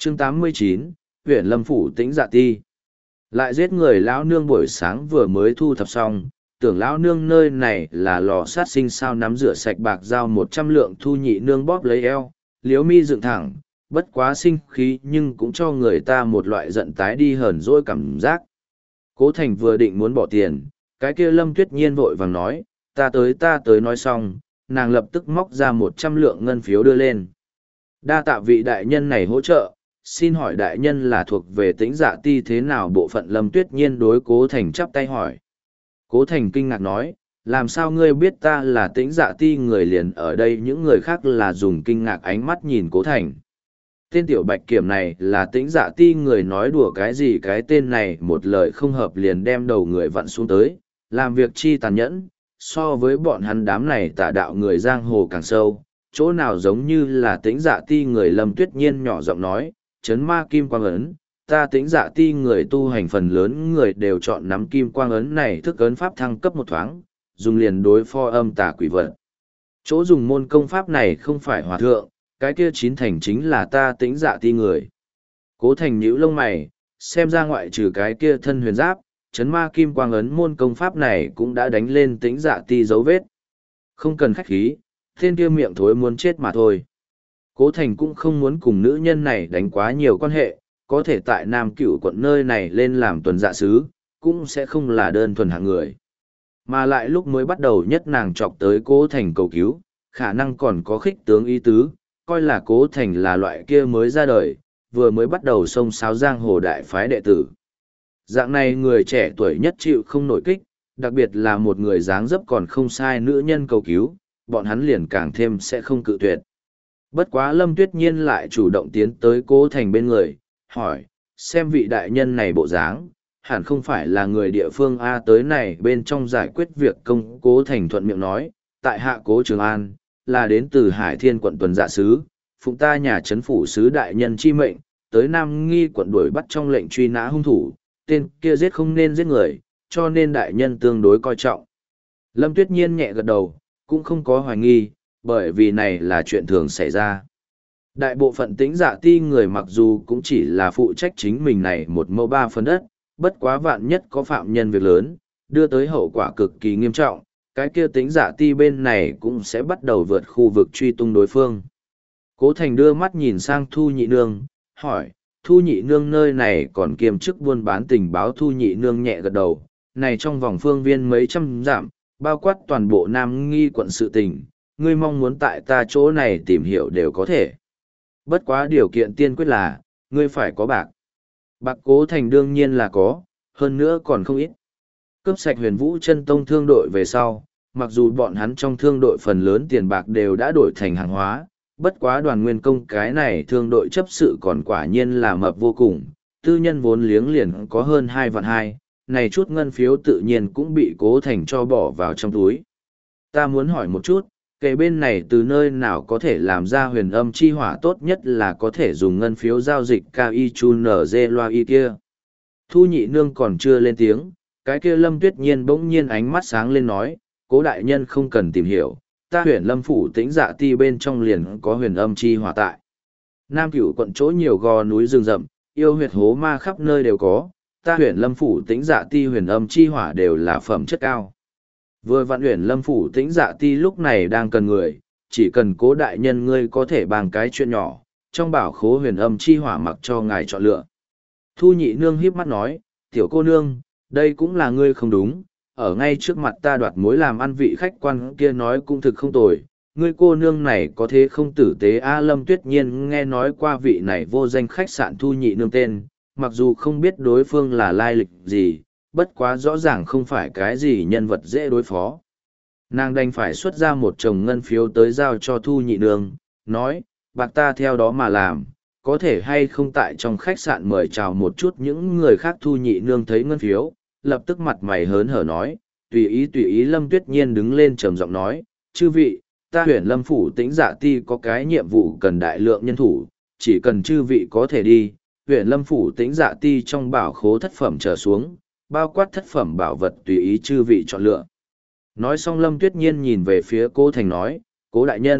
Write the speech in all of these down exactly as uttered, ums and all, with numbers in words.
chương tám mươi chín, huyện Lâm Phủ Tĩnh Dạ Ti. Lại giết người lão nương buổi sáng vừa mới thu thập xong, tưởng lão nương nơi này là lò sát sinh sao nắm rửa sạch bạc dao một trăm lượng Thu Nhị nương bóp lấy eo, liếu mi dựng thẳng, bất quá sinh khí nhưng cũng cho người ta một loại giận tái đi hờn dỗi cảm giác. Cố Thành vừa định muốn bỏ tiền, cái kia Lâm Tuyết Nhiên vội vàng nói, ta tới ta tới nói xong, nàng lập tức móc ra một trăm lượng ngân phiếu đưa lên. Đa tạ vị đại nhân này hỗ trợ, xin hỏi đại nhân là thuộc về Tĩnh Dạ Ti thế nào? Bộ phận Lâm Tuyết Nhiên đối Cố Thành chắp tay hỏi. Cố Thành kinh ngạc nói, làm sao ngươi biết ta là Tĩnh Dạ Ti người? Liền ở đây những người khác là dùng kinh ngạc ánh mắt nhìn Cố Thành. Tên tiểu bạch kiểm này là Tĩnh Dạ Ti người, nói đùa cái gì? Cái tên này một lời không hợp liền đem đầu người vặn xuống tới, làm việc chi tàn nhẫn, so với bọn hắn đám này tà đạo người giang hồ càng sâu, chỗ nào giống như là Tĩnh Dạ Ti người. Lâm Tuyết Nhiên nhỏ giọng nói, chấn ma kim quang ấn, ta Tĩnh Dạ Ti người tu hành phần lớn người đều chọn nắm kim quang ấn này thức ấn pháp thăng cấp một thoáng, dùng liền đối phó âm tà quỷ vật. Chỗ dùng môn công pháp này không phải hòa thượng, cái kia chín thành chính là ta Tĩnh Dạ Ti người. Cố Thành nhíu lông mày, xem ra ngoại trừ cái kia thân huyền giáp, chấn ma kim quang ấn môn công pháp này cũng đã đánh lên Tĩnh Dạ Ti dấu vết. Không cần khách khí, tên kia miệng thối muốn chết mà thôi. Cố Thành cũng không muốn cùng nữ nhân này đánh quá nhiều quan hệ, có thể tại Nam Cửu quận nơi này lên làm tuần dạ sứ, cũng sẽ không là đơn thuần hạng người. Mà lại lúc mới bắt đầu nhất nàng chọc tới Cố Thành cầu cứu, khả năng còn có khích tướng ý tứ, coi là Cố Thành là loại kia mới ra đời, vừa mới bắt đầu xông xáo giang hồ đại phái đệ tử. Dạng này người trẻ tuổi nhất chịu không nổi kích, đặc biệt là một người dáng dấp còn không sai nữ nhân cầu cứu, bọn hắn liền càng thêm sẽ không cự tuyệt. Bất quá Lâm Tuyết Nhiên lại chủ động tiến tới Cố Thành bên người, hỏi, xem vị đại nhân này bộ dáng, hẳn không phải là người địa phương A, tới này bên trong giải quyết việc công. Cố Thành thuận miệng nói, tại hạ Cố Trường An, là đến từ Hải Thiên quận tuần dạ sứ, phụng ta nhà trấn phủ sứ đại nhân chi mệnh, tới Nam Nghi quận đuổi bắt trong lệnh truy nã hung thủ, tên kia giết không nên giết người, cho nên đại nhân tương đối coi trọng. Lâm Tuyết Nhiên nhẹ gật đầu, cũng không có hoài nghi, bởi vì này là chuyện thường xảy ra. Đại bộ phận Tĩnh Dạ Ti người mặc dù cũng chỉ là phụ trách chính mình này một mẫu ba phần đất, bất quá vạn nhất có phạm nhân việc lớn, đưa tới hậu quả cực kỳ nghiêm trọng, cái kia Tĩnh Dạ Ti bên này cũng sẽ bắt đầu vượt khu vực truy tung đối phương. Cố Thành đưa mắt nhìn sang Thu Nhị Nương, hỏi, Thu Nhị Nương nơi này còn kiêm chức buôn bán tình báo? Thu Nhị Nương nhẹ gật đầu, này trong vòng phương viên mấy trăm dặm, bao quát toàn bộ Nam Nghi quận sự tình, ngươi mong muốn tại ta chỗ này tìm hiểu đều có thể. Bất quá điều kiện tiên quyết là, ngươi phải có bạc. Bạc Cố Thành đương nhiên là có, hơn nữa còn không ít. Cướp sạch Huyền Vũ Chân Tông thương đội về sau, mặc dù bọn hắn trong thương đội phần lớn tiền bạc đều đã đổi thành hàng hóa, bất quá Đoàn Nguyên Công cái này thương đội chấp sự còn quả nhiên là mập vô cùng, tư nhân vốn liếng liền có hơn hai vạn hai, này chút ngân phiếu tự nhiên cũng bị Cố Thành cho bỏ vào trong túi. Ta muốn hỏi một chút, kể bên này từ nơi nào có thể làm ra huyền âm chi hỏa? Tốt nhất là có thể dùng ngân phiếu giao dịch ca y chu nở dê loa y kia. Thu Nhị Nương còn chưa lên tiếng, cái kia Lâm Tuyết Nhiên bỗng nhiên ánh mắt sáng lên nói, Cố đại nhân không cần tìm hiểu, ta huyện Lâm Phủ Tĩnh Dạ Ti bên trong liền có huyền âm chi hỏa tại. Nam Cửu quận chỗ nhiều gò núi rừng rậm, yêu huyệt hố ma khắp nơi đều có, ta huyện Lâm Phủ Tĩnh Dạ Ti huyền âm chi hỏa đều là phẩm chất cao. Vừa vạn huyện Lâm Phủ Tĩnh Dạ Ti lúc này đang cần người, chỉ cần Cố đại nhân ngươi có thể bàn cái chuyện nhỏ, trong bảo khố huyền âm chi hỏa mặc cho ngài chọn lựa. Thu Nhị Nương híp mắt nói, tiểu cô nương, đây cũng là ngươi không đúng, ở ngay trước mặt ta đoạt mối làm ăn. Vị khách quan kia nói cũng thực không tồi, ngươi cô nương này có thế không tử tế a. Lâm Tuyết Nhiên nghe nói qua vị này vô danh khách sạn Thu Nhị Nương tên, mặc dù không biết đối phương là lai lịch gì, bất quá rõ ràng không phải cái gì nhân vật dễ đối phó. Nàng đành phải xuất ra một chồng ngân phiếu tới giao cho Thu Nhị Nương, nói, bạc ta theo đó mà làm, có thể hay không tại trong khách sạn mời chào một chút những người khác. Thu Nhị Nương thấy ngân phiếu, lập tức mặt mày hớn hở nói, tùy ý tùy ý. Lâm Tuyết Nhiên đứng lên trầm giọng nói, chư vị, ta huyện Lâm Phủ Tĩnh Dạ Ti có cái nhiệm vụ cần đại lượng nhân thủ, chỉ cần chư vị có thể đi, huyện Lâm Phủ Tĩnh Dạ Ti trong bảo khố thất phẩm trở xuống, bao quát thất phẩm bảo vật tùy ý chư vị chọn lựa. Nói xong Lâm Tuyết Nhiên nhìn về phía Cố Thành nói, Cố đại nhân,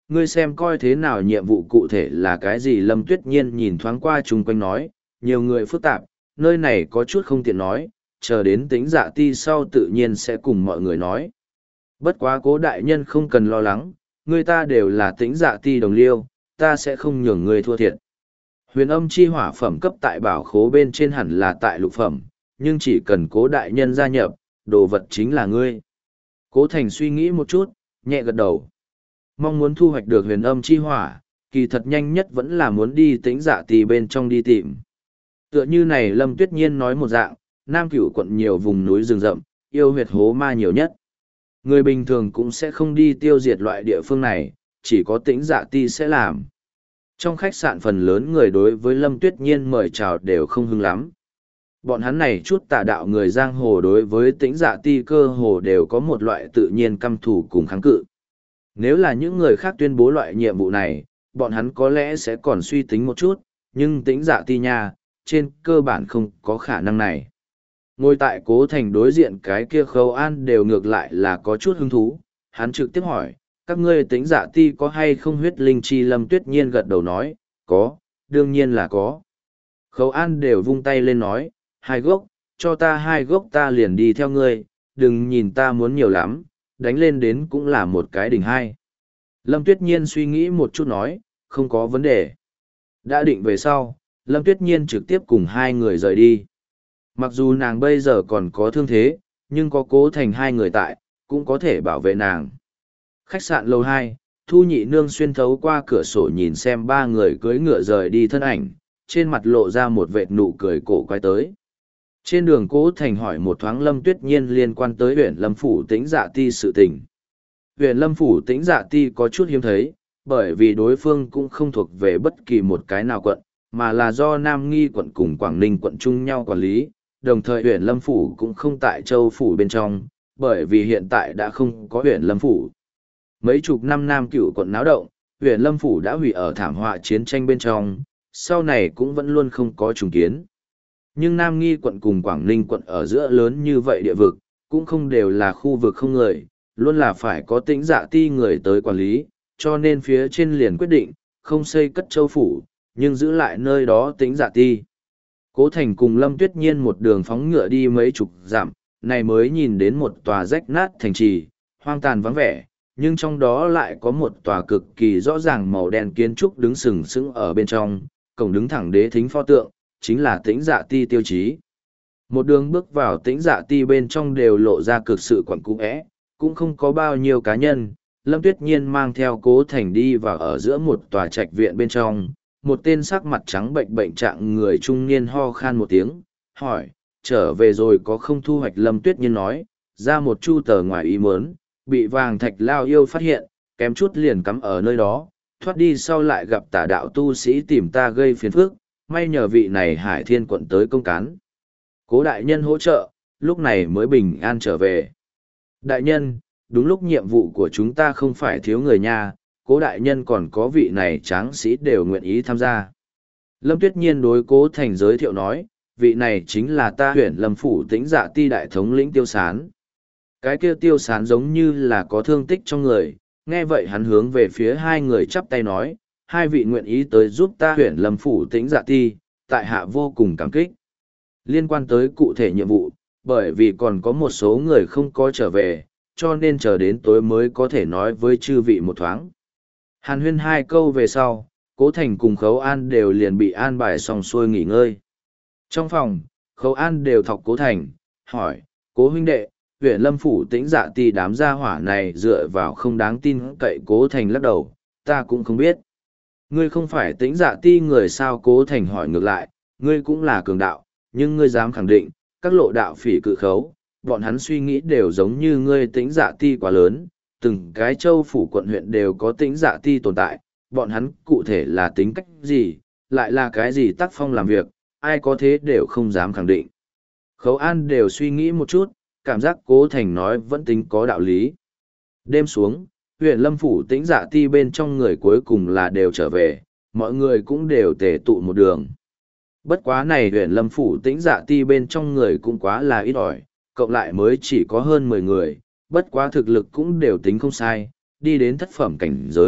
ngươi xem coi thế nào nhiệm vụ cụ thể là cái gì. Lâm Tuyết Nhiên nhìn thoáng qua chung quanh nói, nhiều người phức tạp, nơi này có chút không tiện nói, chờ đến Tĩnh Dạ Ti sau tự nhiên sẽ cùng mọi người nói. Bất quá Cố đại nhân không cần lo lắng, người ta đều là Tĩnh Dạ Ti đồng liêu, ta sẽ không nhường ngươi thua thiệt. Huyền âm chi hỏa phẩm cấp tại bảo khố bên trên hẳn là tại lục phẩm, nhưng chỉ cần Cố đại nhân gia nhập, đồ vật chính là ngươi. Cố Thành suy nghĩ một chút, nhẹ gật đầu. Mong muốn thu hoạch được huyền âm chi hỏa, kỳ thật nhanh nhất vẫn là muốn đi Tĩnh Dạ Ti bên trong đi tìm. Tựa như này Lâm Tuyết Nhiên nói một dạng, Nam Cửu quận nhiều vùng núi rừng rậm, yêu huyệt hố ma nhiều nhất. Người bình thường cũng sẽ không đi tiêu diệt loại địa phương này, chỉ có Tĩnh Dạ Ti sẽ làm. Trong khách sạn phần lớn người đối với Lâm Tuyết Nhiên mời chào đều không hứng lắm. Bọn hắn này chút tà đạo người giang hồ đối với Tĩnh Dạ Ti cơ hồ đều có một loại tự nhiên căm thù cùng kháng cự. Nếu là những người khác tuyên bố loại nhiệm vụ này, bọn hắn có lẽ sẽ còn suy tính một chút, nhưng Tĩnh Dạ Ti nha, trên cơ bản không có khả năng này. Ngồi tại Cố Thành đối diện cái kia Khâu An đều ngược lại là có chút hứng thú, hắn trực tiếp hỏi, các ngươi Tĩnh Dạ Ti có hay không huyết linh chi. Lâm Tuyết Nhiên gật đầu nói, có, đương nhiên là có. Khâu An đều vung tay lên nói, hai gốc, cho ta hai gốc ta liền đi theo ngươi, đừng nhìn ta muốn nhiều lắm, đánh lên đến cũng là một cái đỉnh hai. Lâm Tuyết Nhiên suy nghĩ một chút nói, không có vấn đề. Đã định về sau, Lâm Tuyết Nhiên trực tiếp cùng hai người rời đi. Mặc dù nàng bây giờ còn có thương thế, nhưng có Cố Thành hai người tại, cũng có thể bảo vệ nàng. Khách sạn lầu hai, Thu Nhị Nương xuyên thấu qua cửa sổ nhìn xem ba người cưỡi ngựa rời đi thân ảnh, trên mặt lộ ra một vệt nụ cười cổ quay tới. Trên đường Cố Thành hỏi một thoáng Lâm Tuyết Nhiên liên quan tới huyện Lâm Phủ Tĩnh Dạ Ti sự tình. Huyện Lâm Phủ Tĩnh Dạ Ti có chút hiếm thấy, bởi vì đối phương cũng không thuộc về bất kỳ một cái nào quận, mà là do Nam Nghi quận cùng Quảng Ninh quận chung nhau quản lý, đồng thời huyện Lâm Phủ cũng không tại Châu Phủ bên trong, bởi vì hiện tại đã không có huyện Lâm Phủ. Mấy chục năm Nam Cửu quận náo động, huyện Lâm Phủ đã hủy ở thảm họa chiến tranh bên trong, sau này cũng vẫn luôn không có trùng kiến. Nhưng Nam Nghi quận cùng Quảng Ninh quận ở giữa lớn như vậy địa vực, cũng không đều là khu vực không người, luôn là phải có Tĩnh Dạ Ti người tới quản lý, cho nên phía trên liền quyết định, không xây cất Châu Phủ, nhưng giữ lại nơi đó Tĩnh Dạ Ti. Cố Thành cùng Lâm Tuyết Nhiên một đường phóng ngựa đi mấy chục dặm, này mới nhìn đến một tòa rách nát thành trì, hoang tàn vắng vẻ, nhưng trong đó lại có một tòa cực kỳ rõ ràng màu đen kiến trúc đứng sừng sững ở bên trong, cổng đứng thẳng đế thính pho tượng, chính là Tĩnh Dạ Ti tiêu chí. Một đường bước vào Tĩnh Dạ Ti bên trong đều lộ ra cực sự quẩn cung ẽ, cũng không có bao nhiêu cá nhân. Lâm Tuyết Nhiên mang theo Cố Thành đi vào ở giữa một tòa trạch viện bên trong, một tên sắc mặt trắng bệnh bệnh trạng người trung niên ho khan một tiếng, hỏi, trở về rồi có không thu hoạch. Lâm Tuyết Nhiên nói, ra một chu tờ ngoài ý muốn, bị vàng thạch lao yêu phát hiện, kém chút liền cắm ở nơi đó, thoát đi sau lại gặp tà đạo tu sĩ tìm ta gây phiền phức, may nhờ vị này Hải Thiên quận tới công cán. Cố đại nhân hỗ trợ, lúc này mới bình an trở về. Đại nhân, đúng lúc nhiệm vụ của chúng ta không phải thiếu người nha, Cố đại nhân còn có vị này tráng sĩ đều nguyện ý tham gia. Lâm Tuyết Nhiên đối Cố Thành giới thiệu nói, vị này chính là ta huyện Lâm Phủ Tĩnh Dạ Ti đại thống lĩnh Tiêu Sán. Cái kia Tiêu Sán giống như là có thương tích trong người, nghe vậy hắn hướng về phía hai người chắp tay nói, hai vị nguyện ý tới giúp ta huyện Lâm Phủ Tĩnh Dạ Ti, tại hạ vô cùng cảm kích. Liên quan tới cụ thể nhiệm vụ, bởi vì còn có một số người không có trở về, cho nên chờ đến tối mới có thể nói với chư vị một thoáng. Hàn huyên hai câu về sau, Cố Thành cùng Khấu An đều liền bị an bài xong xuôi nghỉ ngơi. Trong phòng, Khấu An đều thọc Cố Thành, hỏi, Cố huynh đệ, huyện Lâm Phủ Tĩnh Dạ Ti đám gia hỏa này dựa vào không đáng tin cậy. Cố Thành lắc đầu, ta cũng không biết. Ngươi không phải Tĩnh Dạ Ti người sao? Cố Thành hỏi ngược lại, ngươi cũng là cường đạo, nhưng ngươi dám khẳng định, các lộ đạo phỉ cự khấu, bọn hắn suy nghĩ đều giống như ngươi. Tĩnh Dạ Ti quá lớn, từng cái châu phủ quận huyện đều có Tĩnh Dạ Ti tồn tại, bọn hắn cụ thể là tính cách gì, lại là cái gì tác phong làm việc, ai có thế đều không dám khẳng định. Khấu An đều suy nghĩ một chút, cảm giác Cố Thành nói vẫn tính có đạo lý. Đêm xuống, huyện Lâm Phủ Tĩnh Dạ Ti bên trong người cuối cùng là đều trở về, mọi người cũng đều tề tụ một đường. Bất quá này huyện Lâm Phủ Tĩnh Dạ Ti bên trong người cũng quá là ít ỏi, cộng lại mới chỉ có hơn mười người, bất quá thực lực cũng đều tính không sai, đi đến thất phẩm cảnh giới,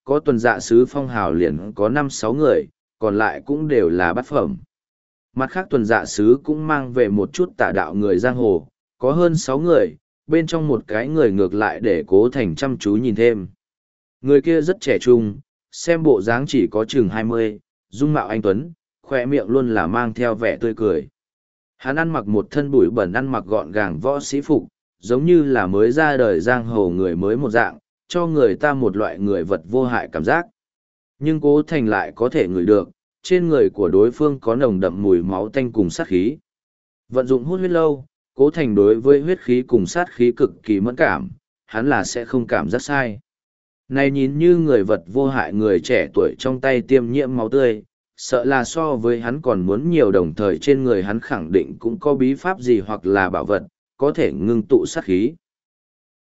có tuần dạ sứ phong hào liền có năm sáu người, còn lại cũng đều là bát phẩm. Mặt khác tuần dạ sứ cũng mang về một chút tả đạo người giang hồ, có hơn sáu người, bên trong một cái người ngược lại để Cố Thành chăm chú nhìn thêm. Người kia rất trẻ trung, xem bộ dáng chỉ có chừng hai mươi, dung mạo anh tuấn, khoe miệng luôn là mang theo vẻ tươi cười. Hắn ăn mặc một thân bụi bẩn, ăn mặc gọn gàng võ sĩ phục, giống như là mới ra đời giang hồ người mới một dạng, cho người ta một loại người vật vô hại cảm giác. Nhưng Cố Thành lại có thể ngửi được, trên người của đối phương có nồng đậm mùi máu tanh cùng sát khí. Vận dụng hút huyết lâu, Cố Thành đối với huyết khí cùng sát khí cực kỳ mẫn cảm, hắn là sẽ không cảm giác sai. Này nhìn như người vật vô hại người trẻ tuổi trong tay tiêm nhiễm máu tươi, sợ là so với hắn còn muốn nhiều, đồng thời trên người hắn khẳng định cũng có bí pháp gì hoặc là bảo vật, có thể ngưng tụ sát khí.